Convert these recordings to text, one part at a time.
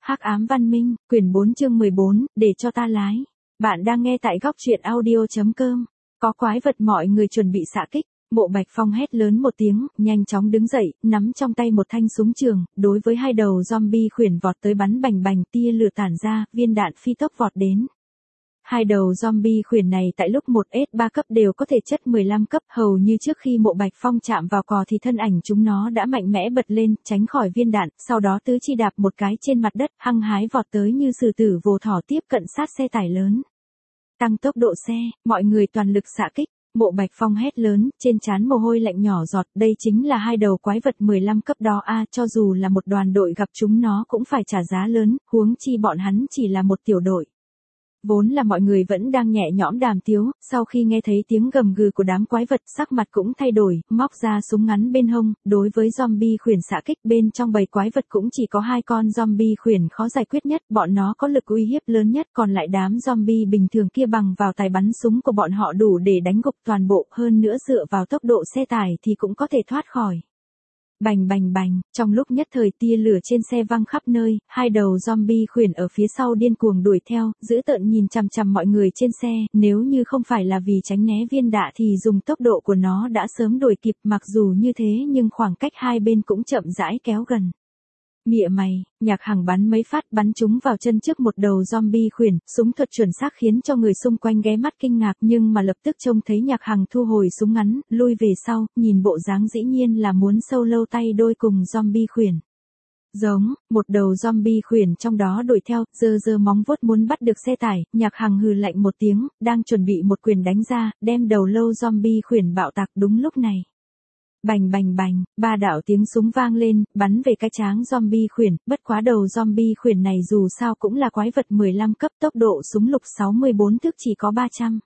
Hắc ám văn minh, quyển 4 chương 14, để cho ta lái. Bạn đang nghe tại góc truyện audio.com. Có quái vật, mọi người chuẩn bị xạ kích. Mộ Bạch Phong hét lớn một tiếng, nhanh chóng đứng dậy, nắm trong tay một thanh súng trường, đối với hai đầu zombie khuyển vọt tới bắn bành bành, tia lửa tản ra, viên đạn phi tốc vọt đến. Hai đầu zombie khuyển này tại lúc 1S3 cấp đều có thể chất 15 cấp, hầu như trước khi Mộ Bạch Phong chạm vào cò thì thân ảnh chúng nó đã mạnh mẽ bật lên, tránh khỏi viên đạn, sau đó tứ chi đạp một cái trên mặt đất, hăng hái vọt tới như sử tử vồ thỏ tiếp cận sát xe tải lớn. Tăng tốc độ xe, mọi người toàn lực xạ kích. Mộ Bạch Phong hét lớn, trên trán mồ hôi lạnh nhỏ giọt, đây chính là hai đầu quái vật 15 cấp đó a, cho dù là một đoàn đội gặp chúng nó cũng phải trả giá lớn, huống chi bọn hắn chỉ là một tiểu đội. Vốn là mọi người vẫn đang nhẹ nhõm đàm tiếu, sau khi nghe thấy tiếng gầm gừ của đám quái vật, sắc mặt cũng thay đổi, móc ra súng ngắn bên hông, đối với zombie khuyển xạ kích. Bên trong bầy quái vật cũng chỉ có hai con zombie khuyển khó giải quyết nhất, bọn nó có lực uy hiếp lớn nhất, còn lại đám zombie bình thường kia bằng vào tài bắn súng của bọn họ đủ để đánh gục toàn bộ, hơn nữa dựa vào tốc độ xe tải thì cũng có thể thoát khỏi. Bành bành bành, trong lúc nhất thời tia lửa trên xe văng khắp nơi, hai đầu zombie khuyển ở phía sau điên cuồng đuổi theo, dữ tợn nhìn chằm chằm mọi người trên xe, nếu như không phải là vì tránh né viên đạn thì dùng tốc độ của nó đã sớm đuổi kịp, mặc dù như thế nhưng khoảng cách hai bên cũng chậm rãi kéo gần. Mịa mày, Nhạc Hằng bắn mấy phát bắn trúng vào chân trước một đầu zombie khuyển, súng thuật chuẩn xác khiến cho người xung quanh ghé mắt kinh ngạc, nhưng mà lập tức trông thấy Nhạc Hằng thu hồi súng ngắn, lui về sau, nhìn bộ dáng dĩ nhiên là muốn sâu lâu tay đôi cùng zombie khuyển. Giống, một đầu zombie khuyển trong đó đuổi theo, giơ móng vuốt muốn bắt được xe tải, Nhạc Hằng hừ lạnh một tiếng, đang chuẩn bị một quyền đánh ra, đem đầu lâu zombie khuyển bạo tạc. Đúng lúc này. Bành bành bành, ba đạo tiếng súng vang lên, bắn về cái tráng zombie khuyển, bất quá đầu zombie khuyển này dù sao cũng là quái vật 15 cấp, tốc độ súng lục 64 thước chỉ có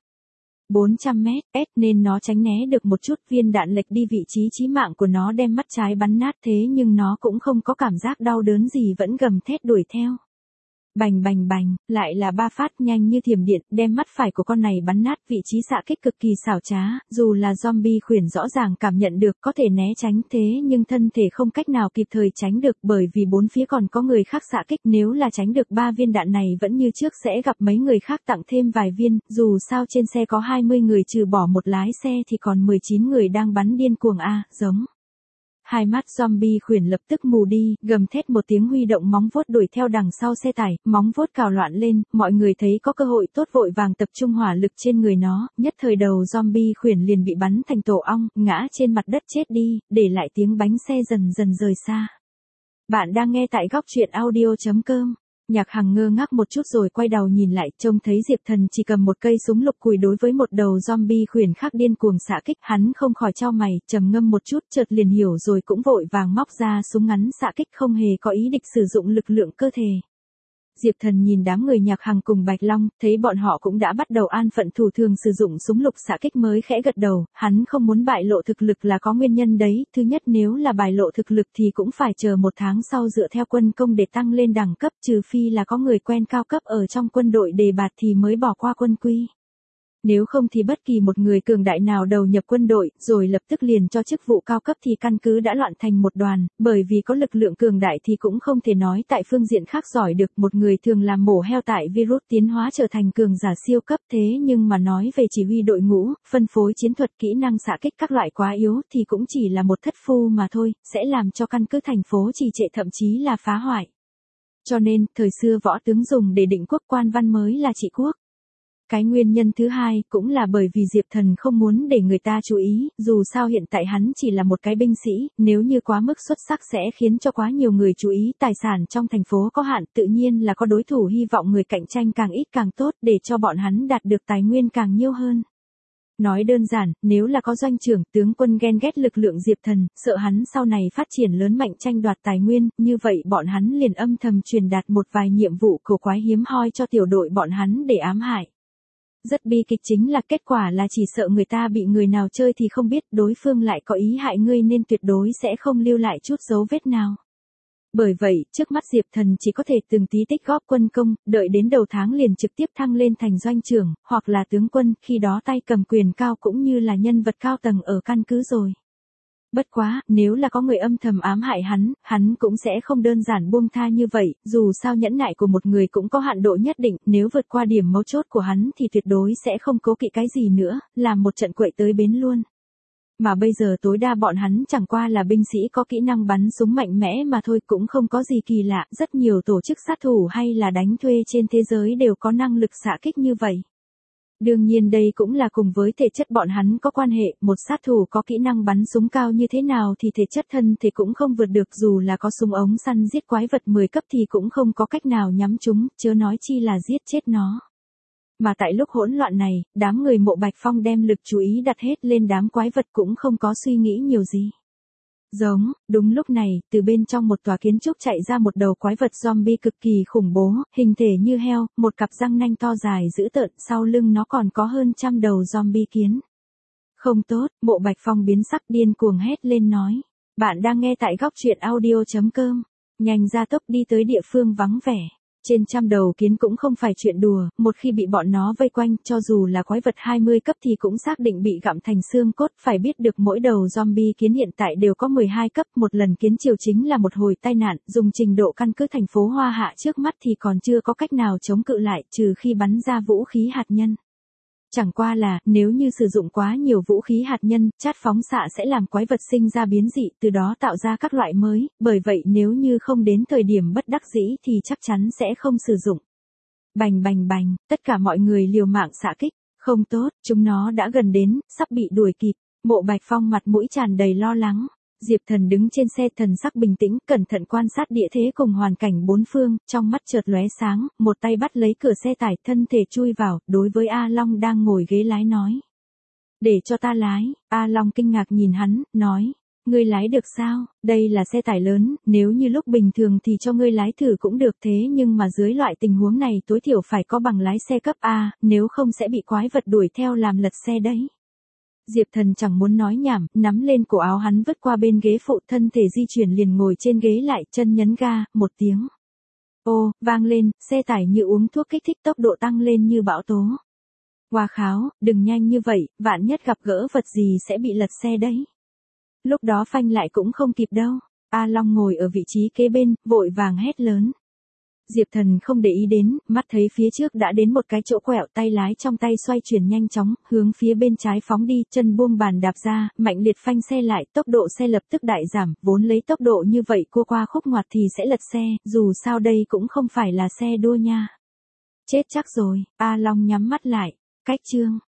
400 mét, nên nó tránh né được một chút, viên đạn lệch đi vị trí chí mạng của nó đem mắt trái bắn nát, thế nhưng nó cũng không có cảm giác đau đớn gì, vẫn gầm thét đuổi theo. Bành bành bành, lại là ba phát nhanh như thiểm điện, đem mắt phải của con này bắn nát, vị trí xạ kích cực kỳ xảo trá, dù là zombie khuyển rõ ràng cảm nhận được có thể né tránh, thế nhưng thân thể không cách nào kịp thời tránh được, bởi vì bốn phía còn có người khác xạ kích, nếu là tránh được 3 viên đạn này vẫn như trước sẽ gặp mấy người khác tặng thêm vài viên, dù sao trên xe có 20 người trừ bỏ một lái xe thì còn 19 người đang bắn điên cuồng a, giống. Hai mắt zombie khuyển lập tức mù đi, gầm thét một tiếng huy động móng vuốt đuổi theo đằng sau xe tải, móng vuốt cào loạn lên, mọi người thấy có cơ hội tốt vội vàng tập trung hỏa lực trên người nó, nhất thời đầu zombie khuyển liền bị bắn thành tổ ong, ngã trên mặt đất chết đi, để lại tiếng bánh xe dần dần rời xa. Bạn đang nghe tại góc truyện audio.com. Nhạc Hằng ngơ ngác một chút rồi quay đầu nhìn lại, trông thấy Diệp Thần chỉ cầm một cây súng lục cùi đối với một đầu zombie khuyển khác điên cuồng xạ kích, hắn không khỏi chau mày, trầm ngâm một chút, chợt liền hiểu rồi cũng vội vàng móc ra súng ngắn xạ kích, không hề có ý định sử dụng lực lượng cơ thể. Diệp Thần nhìn đám người Nhạc Hằng cùng Bạch Long, thấy bọn họ cũng đã bắt đầu an phận thủ thường sử dụng súng lục xạ kích mới khẽ gật đầu, hắn không muốn bại lộ thực lực là có nguyên nhân đấy, thứ nhất nếu là bại lộ thực lực thì cũng phải chờ một tháng sau dựa theo quân công để tăng lên đẳng cấp, trừ phi là có người quen cao cấp ở trong quân đội đề bạt thì mới bỏ qua quân quy. Nếu không thì bất kỳ một người cường đại nào đầu nhập quân đội, rồi lập tức liền cho chức vụ cao cấp thì căn cứ đã loạn thành một đoàn, bởi vì có lực lượng cường đại thì cũng không thể nói tại phương diện khác giỏi được, một người thường làm mổ heo tại virus tiến hóa trở thành cường giả siêu cấp, thế nhưng mà nói về chỉ huy đội ngũ, phân phối chiến thuật, kỹ năng xạ kích các loại quá yếu thì cũng chỉ là một thất phu mà thôi, sẽ làm cho căn cứ thành phố trì trệ thậm chí là phá hoại. Cho nên, thời xưa võ tướng dùng để định quốc, quan văn mới là trị quốc. Cái nguyên nhân thứ hai cũng là bởi vì Diệp Thần không muốn để người ta chú ý, dù sao hiện tại hắn chỉ là một cái binh sĩ, nếu như quá mức xuất sắc sẽ khiến cho quá nhiều người chú ý, tài sản trong thành phố có hạn, tự nhiên là có đối thủ, hy vọng người cạnh tranh càng ít càng tốt để cho bọn hắn đạt được tài nguyên càng nhiều hơn. Nói đơn giản, nếu là có doanh trưởng, tướng quân ghen ghét lực lượng Diệp Thần, sợ hắn sau này phát triển lớn mạnh tranh đoạt tài nguyên, như vậy bọn hắn liền âm thầm truyền đạt một vài nhiệm vụ cổ quái hiếm hoi cho tiểu đội bọn hắn để ám hại. Rất bi kịch chính là kết quả là chỉ sợ người ta bị người nào chơi thì không biết, đối phương lại có ý hại ngươi nên tuyệt đối sẽ không lưu lại chút dấu vết nào. Bởi vậy, trước mắt Diệp Thần chỉ có thể từng tí tích góp quân công, đợi đến đầu tháng liền trực tiếp thăng lên thành doanh trưởng, hoặc là tướng quân, khi đó tay cầm quyền cao cũng như là nhân vật cao tầng ở căn cứ rồi. Bất quá, nếu là có người âm thầm ám hại hắn cũng sẽ không đơn giản buông tha như vậy, dù sao nhẫn nại của một người cũng có hạn độ nhất định, nếu vượt qua điểm mấu chốt của hắn thì tuyệt đối sẽ không cố kỵ cái gì nữa, làm một trận quậy tới bến luôn. Mà bây giờ tối đa bọn hắn chẳng qua là binh sĩ có kỹ năng bắn súng mạnh mẽ mà thôi, cũng không có gì kỳ lạ, rất nhiều tổ chức sát thủ hay là đánh thuê trên thế giới đều có năng lực xạ kích như vậy. Đương nhiên đây cũng là cùng với thể chất bọn hắn có quan hệ, một sát thủ có kỹ năng bắn súng cao như thế nào thì thể chất thân thể cũng không vượt được, dù là có súng ống săn giết quái vật 10 cấp thì cũng không có cách nào nhắm chúng, chớ nói chi là giết chết nó. Mà tại lúc hỗn loạn này, đám người Mộ Bạch Phong đem lực chú ý đặt hết lên đám quái vật cũng không có suy nghĩ nhiều gì. Đúng lúc này, từ bên trong một tòa kiến trúc chạy ra một đầu quái vật zombie cực kỳ khủng bố, hình thể như heo, một cặp răng nanh to dài dữ tợn, sau lưng nó còn có hơn 100 đầu zombie kiến. Không tốt, Mộ Bạch Phong biến sắc điên cuồng hét lên nói. Bạn đang nghe tại góc truyện audio.com. Nhanh ra tốc đi tới địa phương vắng vẻ. Trên 100 đầu kiến cũng không phải chuyện đùa, một khi bị bọn nó vây quanh, cho dù là quái vật 20 cấp thì cũng xác định bị gặm thành xương cốt, phải biết được mỗi đầu zombie kiến hiện tại đều có 12 cấp, một lần kiến chiều chính là một hồi tai nạn, dùng trình độ căn cứ thành phố Hoa Hạ trước mắt thì còn chưa có cách nào chống cự lại, trừ khi bắn ra vũ khí hạt nhân. Chẳng qua là, nếu như sử dụng quá nhiều vũ khí hạt nhân, chát phóng xạ sẽ làm quái vật sinh ra biến dị, từ đó tạo ra các loại mới, bởi vậy nếu như không đến thời điểm bất đắc dĩ thì chắc chắn sẽ không sử dụng. Bành bành bành, tất cả mọi người liều mạng xạ kích, không tốt, chúng nó đã gần đến, sắp bị đuổi kịp. Mộ Bạch Phong mặt mũi tràn đầy lo lắng. Diệp Thần đứng trên xe, thần sắc bình tĩnh, cẩn thận quan sát địa thế cùng hoàn cảnh bốn phương, trong mắt chợt lóe sáng, một tay bắt lấy cửa xe tải, thân thể chui vào, đối với A Long đang ngồi ghế lái nói. Để cho ta lái. A Long kinh ngạc nhìn hắn, nói. Ngươi lái được sao? Đây là xe tải lớn, nếu như lúc bình thường thì cho ngươi lái thử cũng được, thế nhưng mà dưới loại tình huống này tối thiểu phải có bằng lái xe cấp A, nếu không sẽ bị quái vật đuổi theo làm lật xe đấy. Diệp Thần chẳng muốn nói nhảm, nắm lên cổ áo hắn vứt qua bên ghế phụ, thân thể di chuyển liền ngồi trên ghế lại, chân nhấn ga, một tiếng. Ô, vang lên, xe tải như uống thuốc kích thích, tốc độ tăng lên như bão tố. Hoa kháo, đừng nhanh như vậy, vạn nhất gặp gỡ vật gì sẽ bị lật xe đấy. Lúc đó phanh lại cũng không kịp đâu. A Long ngồi ở vị trí kế bên, vội vàng hét lớn. Diệp Thần không để ý đến, mắt thấy phía trước đã đến một cái chỗ quẹo, tay lái trong tay xoay chuyển nhanh chóng, hướng phía bên trái phóng đi, chân buông bàn đạp ra, mạnh liệt phanh xe lại, tốc độ xe lập tức đại giảm, vốn lấy tốc độ như vậy cua qua khúc ngoặt thì sẽ lật xe, dù sao đây cũng không phải là xe đua nha. Chết chắc rồi, A Long nhắm mắt lại, cách chương.